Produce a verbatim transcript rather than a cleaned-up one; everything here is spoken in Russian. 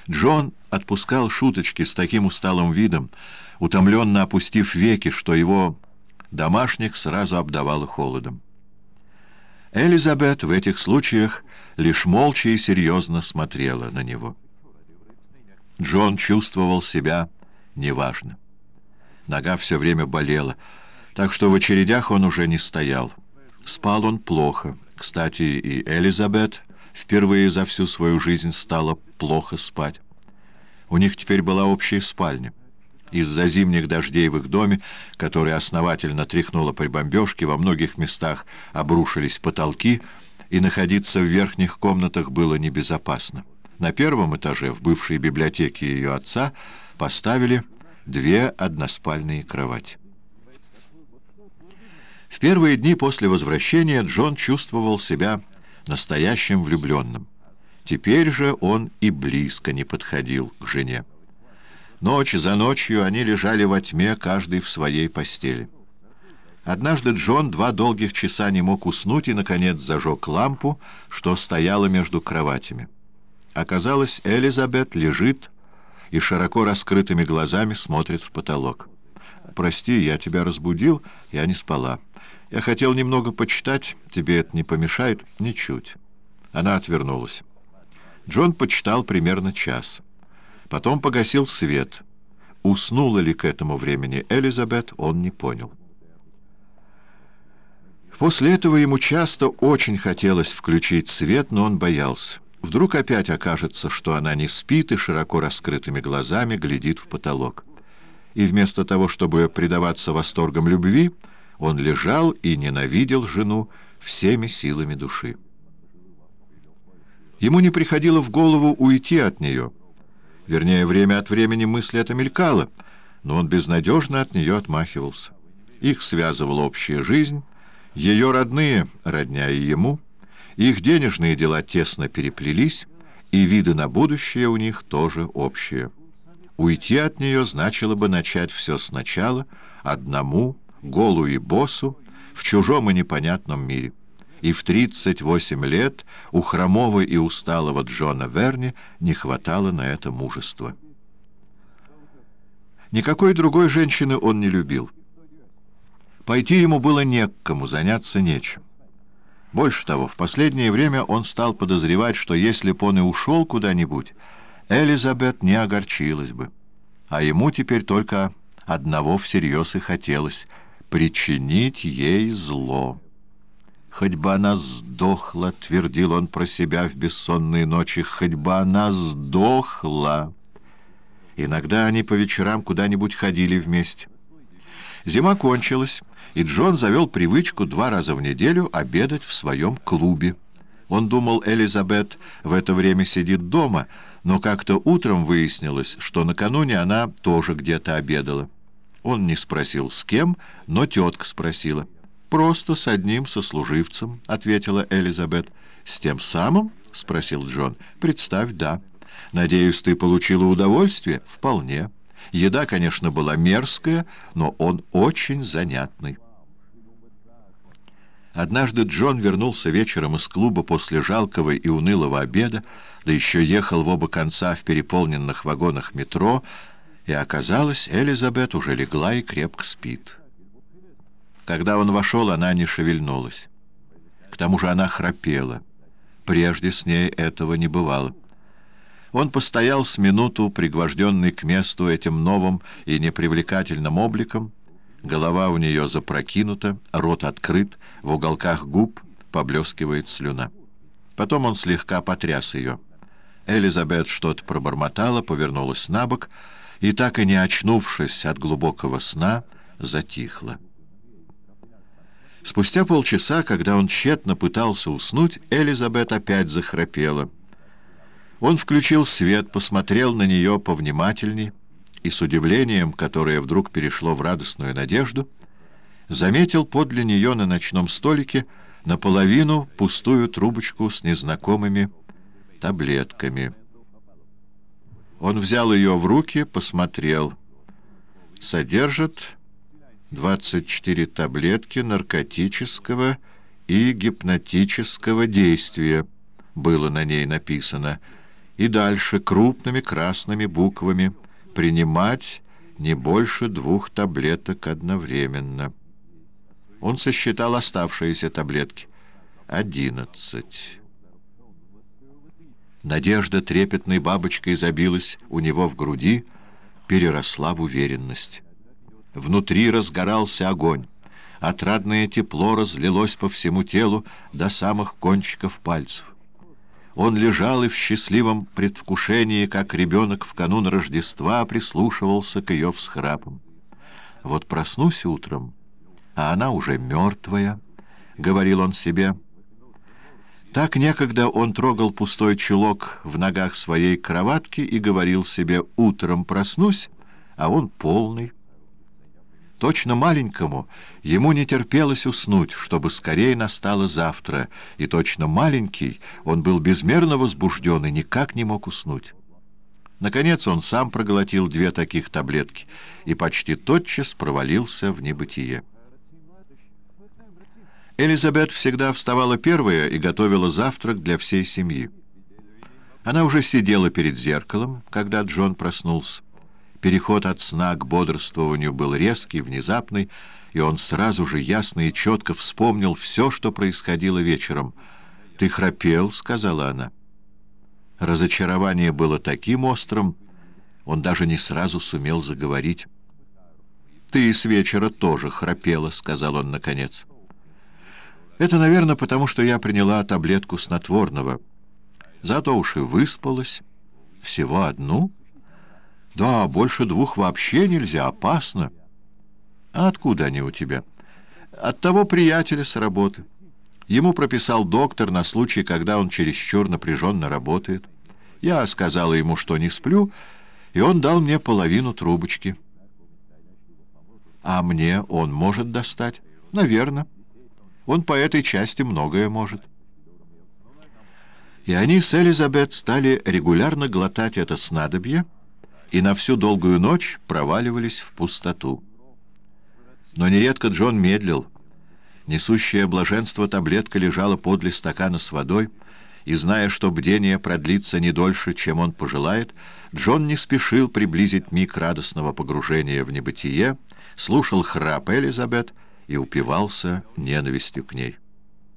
Джон отпускал шуточки с таким усталым видом, утомленно опустив веки, что его домашних сразу обдавало холодом. Элизабет в этих случаях лишь молча и серьезно смотрела на него. Джон чувствовал себя неважно. Нога все время болела, так что в очередях он уже не стоял. Спал он плохо. Кстати, и Элизабет впервые за всю свою жизнь стала плохо спать. У них теперь была общая спальня. Из-за зимних дождей в их доме, который основательно тряхнуло при бомбежке, во многих местах обрушились потолки, и находиться в верхних комнатах было небезопасно. На первом этаже, в бывшей библиотеке ее отца, поставили две односпальные кровати. В первые дни после возвращения Джон чувствовал себя настоящим влюбленным. Теперь же он и близко не подходил к жене. Ночь за ночью они лежали во тьме, каждый в своей постели. Однажды Джон два долгих часа не мог уснуть и, наконец, зажег лампу, что стояла между кроватями. Оказалось, Элизабет лежит и широко раскрытыми глазами смотрит в потолок. «Прости, я тебя разбудил, я не спала. Я хотел немного почитать, тебе это не помешает?» «Ничуть». Она отвернулась. Джон почитал примерно час. Потом погасил свет. Уснула ли к этому времени Элизабет, он не понял. После этого ему часто очень хотелось включить свет, но он боялся. Вдруг опять окажется, что она не спит и широко раскрытыми глазами глядит в потолок. И вместо того, чтобы предаваться восторгам любви, он лежал и ненавидел жену всеми силами души. Ему не приходило в голову уйти от нее. Вернее, время от времени мысль эта мелькала, но он безнадежно от нее отмахивался. Их связывала общая жизнь, ее родные родня и ему, их денежные дела тесно переплелись, и виды на будущее у них тоже общие. Уйти от нее значило бы начать все сначала, одному, голу и боссу, в чужом и непонятном мире. И в тридцать восемь лет у хромого и усталого Джона Верни не хватало на это мужества. Никакой другой женщины он не любил. Пойти ему было не к кому, заняться нечем. Больше того, в последнее время он стал подозревать, что если б он и ушел куда-нибудь, Элизабет не огорчилась бы. А ему теперь только одного всерьез и хотелось — причинить ей зло. «Хоть бы она сдохла», — твердил он про себя в бессонные ночи, — «хоть бы она сдохла». Иногда они по вечерам куда-нибудь ходили вместе. Зима кончилась, и Джон завел привычку два раза в неделю обедать в своем клубе. Он думал, Элизабет в это время сидит дома, но как-то утром выяснилось, что накануне она тоже где-то обедала. Он не спросил, с кем, но тетка спросила. «Просто с одним сослуживцем», — ответила Элизабет. «С тем самым?» — спросил Джон. «Представь, да. Надеюсь, ты получила удовольствие?» «Вполне. Еда, конечно, была мерзкая, но он очень занятный». Однажды Джон вернулся вечером из клуба после жалкого и унылого обеда, да еще ехал в оба конца в переполненных вагонах метро, и оказалось, Элизабет уже легла и крепко спит. Когда он вошел, она не шевельнулась. К тому же она храпела. Прежде с ней этого не бывало. Он постоял с минуту, пригвожденный к месту этим новым и непривлекательным обликом. Голова у нее запрокинута, рот открыт, в уголках губ поблескивает слюна. Потом он слегка потряс ее. Элизабет что-то пробормотала, повернулась на бок и, так и не очнувшись от глубокого сна, затихла. Спустя полчаса, когда он тщетно пытался уснуть, Элизабет опять захрапела. Он включил свет, посмотрел на нее повнимательней и с удивлением, которое вдруг перешло в радостную надежду, заметил подле нее на ночном столике наполовину пустую трубочку с незнакомыми таблетками. Он взял ее в руки, посмотрел. Содержит двадцать четыре таблетки наркотического и гипнотического действия, было на ней написано, И дальше крупными красными буквами: принимать не больше двух таблеток одновременно. Он сосчитал оставшиеся таблетки. Одиннадцать. Надежда трепетной бабочкой забилась у него в груди, переросла в уверенность. Внутри разгорался огонь. Отрадное тепло разлилось по всему телу до самых кончиков пальцев. Он лежал и в счастливом предвкушении, как ребенок в канун Рождества, прислушивался к ее всхрапам. «Вот проснусь утром, а она уже мертвая», — говорил он себе. Так некогда он трогал пустой чулок в ногах своей кроватки и говорил себе: «Утром проснусь, а он полный». Точно маленькому ему не терпелось уснуть, чтобы скорее настало завтра, и точно маленький он был безмерно возбужден и никак не мог уснуть. Наконец он сам проглотил две таких таблетки и почти тотчас провалился в небытие. Элизабет всегда вставала первая и готовила завтрак для всей семьи. Она уже сидела перед зеркалом, когда Джон проснулся. Переход от сна к бодрствованию был резкий, внезапный, и он сразу же ясно и четко вспомнил все, что происходило вечером. «Ты храпел», — сказала она. Разочарование было таким острым, он даже не сразу сумел заговорить. «Ты с вечера тоже храпела», — сказал он наконец. «Это, наверное, потому что я приняла таблетку снотворного. Зато уж и выспалась. Всего одну?» «Да, больше двух вообще нельзя, опасно». «А откуда они у тебя?» «От того приятеля с работы. Ему прописал доктор на случай, когда он чересчур напряженно работает. Я сказала ему, что не сплю, и он дал мне половину трубочки». «А мне он может достать?» «Наверно. Он по этой части многое может». И они с Элизабет стали регулярно глотать это снадобье, и на всю долгую ночь проваливались в пустоту. Но нередко Джон медлил. Несущая блаженство таблетка лежала подле стакана с водой, и, зная, что бдение продлится не дольше, чем он пожелает, Джон не спешил приблизить миг радостного погружения в небытие, слушал храп Элизабет и упивался ненавистью к ней.